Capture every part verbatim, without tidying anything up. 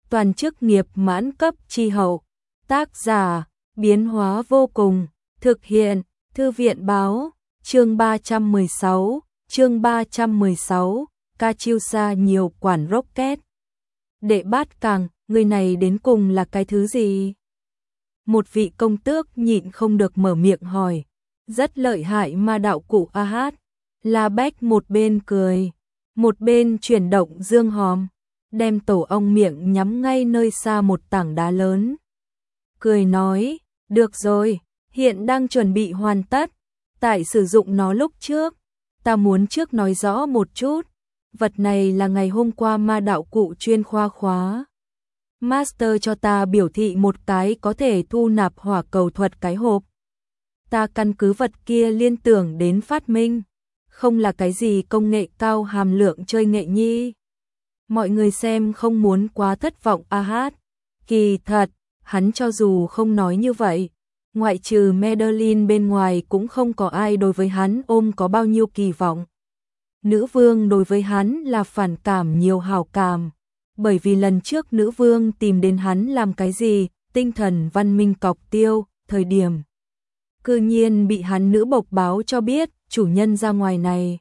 toàn chức nghiệp mãn cấp chi hậu. Tác giả, biến hóa vô cùng, thực hiện, thư viện báo, chương ba trăm mười sáu, chương ba trăm mười sáu, Katyusha nhiều quản rocket. Đệ bát càng, người này đến cùng là cái thứ gì? Một vị công tước nhịn không được mở miệng hỏi. Rất lợi hại ma đạo cụ a hát. La Bách một bên cười, một bên chuyển động dương hòm, đem tổ ong miệng nhắm ngay nơi xa một tảng đá lớn. Cười nói, được rồi, hiện đang chuẩn bị hoàn tất. Tại sử dụng nó lúc trước, ta muốn trước nói rõ một chút. Vật này là ngày hôm qua ma đạo cụ chuyên khoa khóa. Master cho ta biểu thị một cái có thể thu nạp hỏa cầu thuật cái hộp. Ta căn cứ vật kia liên tưởng đến phát minh, không là cái gì công nghệ cao hàm lượng chơi nghệ nhi. Mọi người xem không muốn quá thất vọng a hát. Kỳ thật, hắn cho dù không nói như vậy, ngoại trừ Madeline bên ngoài cũng không có ai đối với hắn ôm có bao nhiêu kỳ vọng. Nữ vương đối với hắn là phản cảm nhiều hảo cảm, bởi vì lần trước nữ vương tìm đến hắn làm cái gì, tinh thần văn minh cọc tiêu, thời điểm. Cư nhiên bị hắn nữ bộc báo cho biết, chủ nhân ra ngoài này.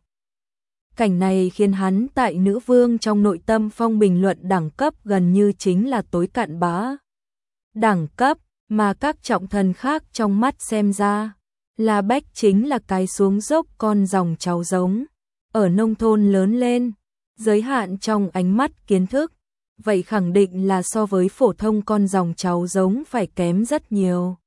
Cảnh này khiến hắn tại nữ vương trong nội tâm phong bình luận đẳng cấp gần như chính là tối cặn bã. Đẳng cấp mà các trọng thần khác trong mắt xem ra, La Bách chính là cái xuống dốc con dòng cháu giống. Ở nông thôn lớn lên, giới hạn trong ánh mắt kiến thức, vậy khẳng định là so với phổ thông con dòng cháu giống phải kém rất nhiều.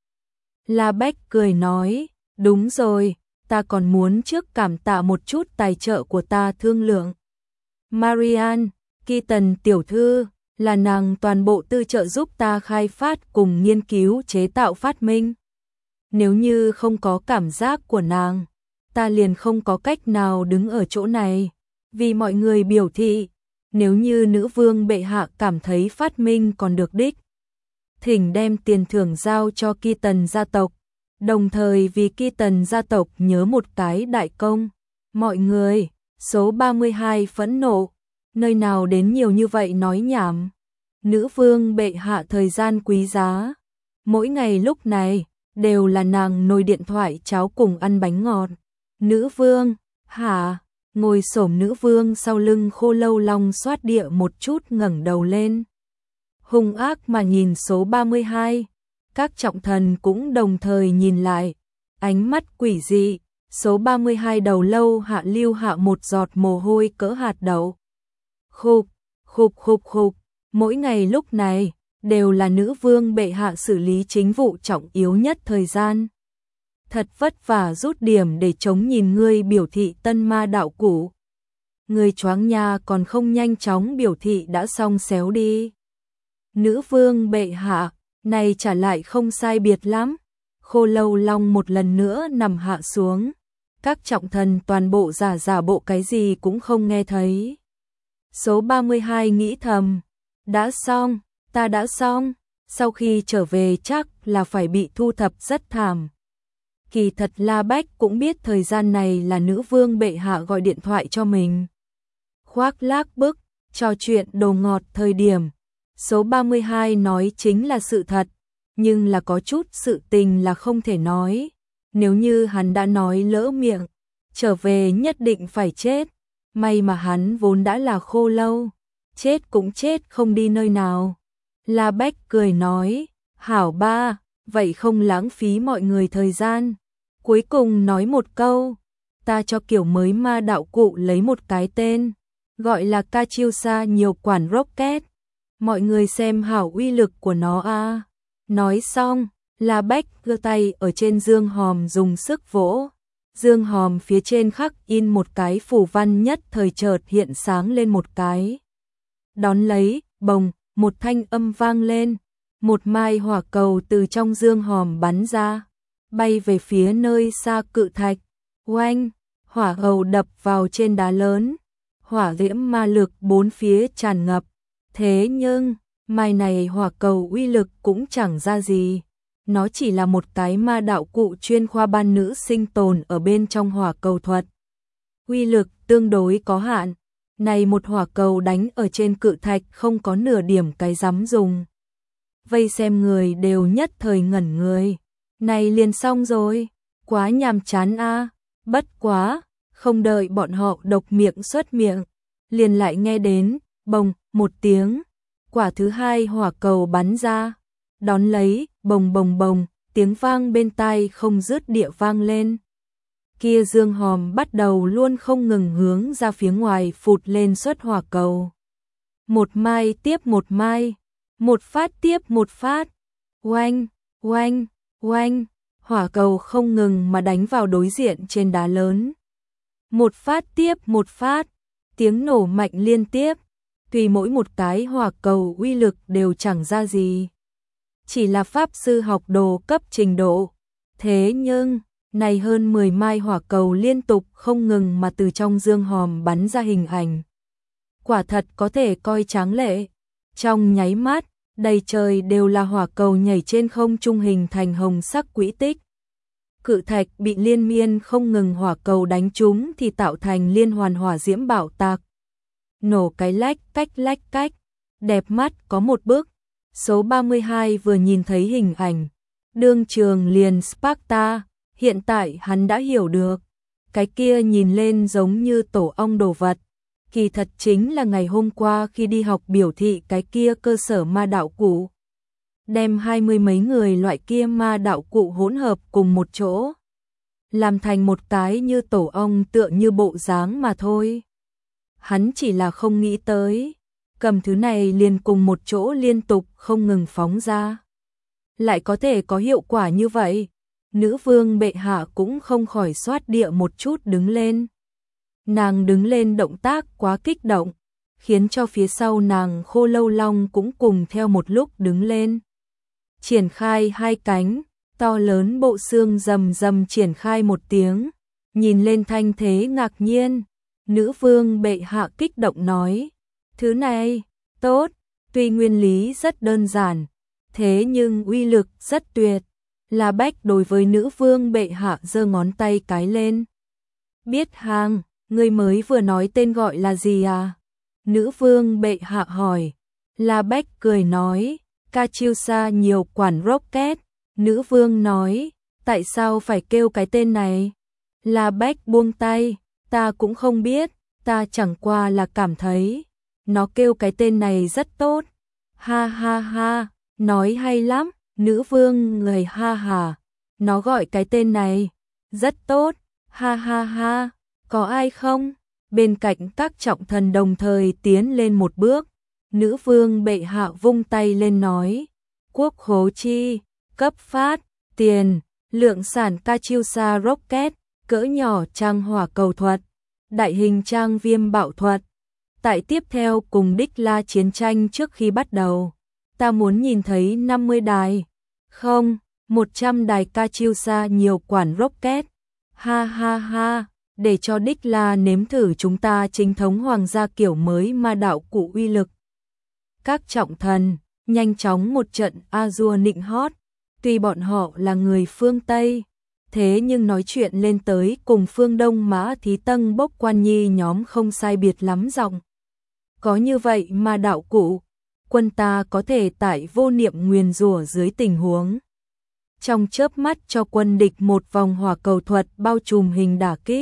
La Bách cười nói, đúng rồi, ta còn muốn trước cảm tạ một chút tài trợ của ta thương lượng. Marianne, Keaton tiểu thư, là nàng toàn bộ tư trợ giúp ta khai phát cùng nghiên cứu chế tạo phát minh. Nếu như không có cảm giác của nàng, ta liền không có cách nào đứng ở chỗ này. Vì mọi người biểu thị, nếu như nữ vương bệ hạ cảm thấy phát minh còn được đích, thỉnh đem tiền thưởng giao cho Keaton gia tộc, đồng thời vì Keaton gia tộc nhớ một cái đại công. Mọi người, số ba mươi hai phẫn nộ, nơi nào đến nhiều như vậy nói nhảm. Nữ vương bệ hạ thời gian quý giá, mỗi ngày lúc này đều là nàng nồi điện thoại cháo cùng ăn bánh ngọt. Nữ vương, hả? Ngồi xổm nữ vương sau lưng Khô Lâu Long xoát địa một chút ngẩng đầu lên. Hung ác mà nhìn số ba mươi hai, các trọng thần cũng đồng thời nhìn lại, ánh mắt quỷ dị, số ba mươi hai đầu lâu hạ lưu hạ một giọt mồ hôi cỡ hạt đậu. Khục, khục khục khục, mỗi ngày lúc này đều là nữ vương bệ hạ xử lý chính vụ trọng yếu nhất thời gian. Thật vất vả rút điểm để chống nhìn ngươi biểu thị tân ma đạo cụ. Ngươi choáng nha còn không nhanh chóng biểu thị đã xong xéo đi. Nữ vương bệ hạ, này trả lại không sai biệt lắm. Khô Lâu Long một lần nữa nằm hạ xuống. Các trọng thần toàn bộ giả giả bộ cái gì cũng không nghe thấy. Số ba mươi hai nghĩ thầm, đã xong, ta đã xong, sau khi trở về chắc là phải bị thu thập rất thảm. Kỳ thật La Bách cũng biết thời gian này là nữ vương bệ hạ gọi điện thoại cho mình. Khoác lác bức, trò chuyện đồ ngọt thời điểm. Số ba mươi hai nói chính là sự thật, nhưng là có chút sự tình là không thể nói. Nếu như hắn đã nói lỡ miệng, trở về nhất định phải chết. May mà hắn vốn đã là khô lâu, chết cũng chết không đi nơi nào. La Bách cười nói, hảo ba, vậy không lãng phí mọi người thời gian. Cuối cùng nói một câu, ta cho kiểu mới ma đạo cụ lấy một cái tên, gọi là Katyusha nhiều quản rocket. Mọi người xem hảo uy lực của nó a. Nói xong, La Bách giơ tay ở trên dương hòm dùng sức vỗ. Dương hòm phía trên khắc in một cái phù văn nhất thời chợt hiện sáng lên một cái. Đón lấy, bồng, một thanh âm vang lên, một mai hỏa cầu từ trong dương hòm bắn ra, bay về phía nơi xa cự thạch. Oanh, hỏa cầu đập vào trên đá lớn, hỏa diễm ma lực bốn phía tràn ngập. Thế nhưng, mai này hỏa cầu uy lực cũng chẳng ra gì. Nó chỉ là một cái ma đạo cụ chuyên khoa ban nữ sinh tồn ở bên trong hỏa cầu thuật. Uy lực tương đối có hạn, Này một hỏa cầu đánh ở trên cự thạch không có nửa điểm cái dám dùng. Vây xem người đều nhất thời ngẩn người. Này liền xong rồi, quá nhàm chán a. Bất quá, không đợi bọn họ độc miệng xuất miệng, liền lại nghe đến, bồng, một tiếng, quả thứ hai hỏa cầu bắn ra, đón lấy, bồng bồng bồng, tiếng vang bên tai không dứt địa vang lên. Kia dương hòm bắt đầu luôn không ngừng hướng ra phía ngoài phụt lên xuất hỏa cầu. Một mai tiếp một mai, một phát tiếp một phát, oanh, oanh, oanh, hỏa cầu không ngừng mà đánh vào đối diện trên đá lớn. Một phát tiếp một phát, tiếng nổ mạnh liên tiếp, tùy mỗi một cái hỏa cầu uy lực đều chẳng ra gì. Chỉ là pháp sư học đồ cấp trình độ. Thế nhưng, này hơn mười mai hỏa cầu liên tục không ngừng mà từ trong dương hòm bắn ra hình ảnh. Quả thật có thể coi tráng lệ. Trong nháy mắt, đầy trời đều là hỏa cầu nhảy trên không trung hình thành hồng sắc quỹ tích. Cự thạch bị liên miên không ngừng hỏa cầu đánh trúng thì tạo thành liên hoàn hỏa diễm bạo tạc. Nổ cái lách cách lách cách, đẹp mắt có một bức. Số ba mươi hai vừa nhìn thấy hình ảnh, đương trường liền Sparta, hiện tại hắn đã hiểu được. Cái kia nhìn lên giống như tổ ong đồ vật. Kỳ thật chính là ngày hôm qua khi đi học biểu thị cái kia cơ sở ma đạo cụ. Đem hai mươi mấy người loại kia ma đạo cụ hỗn hợp cùng một chỗ. Làm thành một cái như tổ ong tựa như bộ dáng mà thôi. Hắn chỉ là không nghĩ tới. Cầm thứ này liền cùng một chỗ liên tục không ngừng phóng ra. Lại có thể có hiệu quả như vậy. Nữ vương bệ hạ cũng không khỏi xoát địa một chút đứng lên. Nàng đứng lên động tác quá kích động, khiến cho phía sau nàng Khô Lâu Long cũng cùng theo một lúc đứng lên. Triển khai hai cánh, to lớn bộ xương rầm rầm triển khai một tiếng, nhìn lên thanh thế ngạc nhiên. Nữ vương bệ hạ kích động nói, thứ này, tốt, tuy nguyên lý rất đơn giản, thế nhưng uy lực rất tuyệt. La Bách đối với nữ vương bệ hạ giơ ngón tay cái lên. Biết hàng, người mới vừa nói tên gọi là gì à? Nữ vương bệ hạ hỏi. La Bách cười nói, Katyusha nhiều quản rocket. Nữ vương nói, tại sao phải kêu cái tên này? La Bách buông tay, ta cũng không biết, ta chẳng qua là cảm thấy nó kêu cái tên này rất tốt. Ha ha ha, nói hay lắm. Nữ vương người ha hà, nó gọi cái tên này rất tốt. Ha ha ha, có ai không? Bên cạnh các trọng thần đồng thời tiến lên một bước. Nữ vương bệ hạ vung tay lên nói, quốc khố chi, cấp phát, tiền, lượng sản Katyusha rocket, cỡ nhỏ trang hỏa cầu thuật, đại hình trang viêm bạo thuật. Tại tiếp theo cùng Đích La chiến tranh trước khi bắt đầu, ta muốn nhìn thấy năm mươi đài, không, một trăm đài Katyusha nhiều quản rocket. Ha ha ha, để cho Đích La nếm thử chúng ta chính thống hoàng gia kiểu mới ma đạo cụ uy lực. Các trọng thần, nhanh chóng một trận Azure nịnh hót, tuy bọn họ là người phương Tây, thế nhưng nói chuyện lên tới cùng phương Đông Mã Thí Tân Bốc Quan Nhi nhóm không sai biệt lắm giọng. Có như vậy ma đạo cụ, quân ta có thể tại vô niệm nguyền rủa dưới tình huống. Trong chớp mắt cho quân địch một vòng hỏa cầu thuật bao trùm hình đả kích.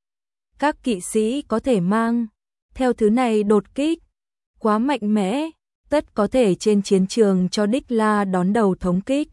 Các kỵ sĩ có thể mang theo thứ này đột kích, quá mạnh mẽ, tất có thể trên chiến trường cho Đích La đón đầu thống kích.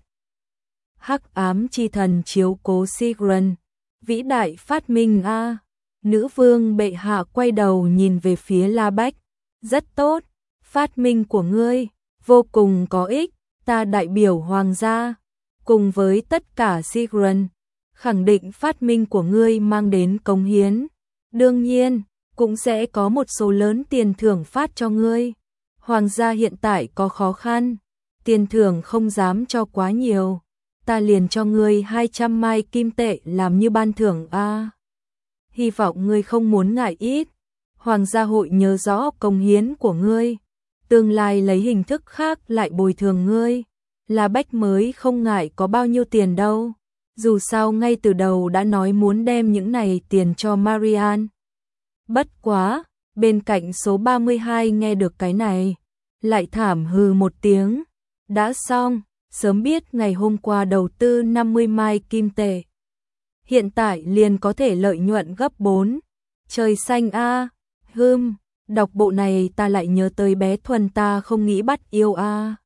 Hắc ám chi thần chiếu cố Sigrun, vĩ đại phát minh a. Nữ vương bệ hạ quay đầu nhìn về phía La Bách, rất tốt, phát minh của ngươi vô cùng có ích, ta đại biểu hoàng gia cùng với tất cả Sigrun, khẳng định phát minh của ngươi mang đến cống hiến, đương nhiên cũng sẽ có một số lớn tiền thưởng phát cho ngươi. Hoàng gia hiện tại có khó khăn, tiền thưởng không dám cho quá nhiều, ta liền cho ngươi hai trăm mai kim tệ làm như ban thưởng a. Hy vọng ngươi không muốn ngại ít, Hoàng gia hội nhớ rõ công hiến của ngươi, tương lai lấy hình thức khác lại bồi thường ngươi. La Bách mới không ngại có bao nhiêu tiền đâu, dù sao ngay từ đầu đã nói muốn đem những này tiền cho Marian. Bất quá, Bên cạnh số ba mươi hai nghe được cái này, lại thảm hừ một tiếng. Đã xong, sớm biết ngày hôm qua đầu tư năm mươi mai kim tệ. Hiện tại liền có thể lợi nhuận gấp bốn. Trời xanh a, à. Hừm, đọc bộ này ta lại nhớ tới bé Thuần ta không nghĩ bắt yêu a. À.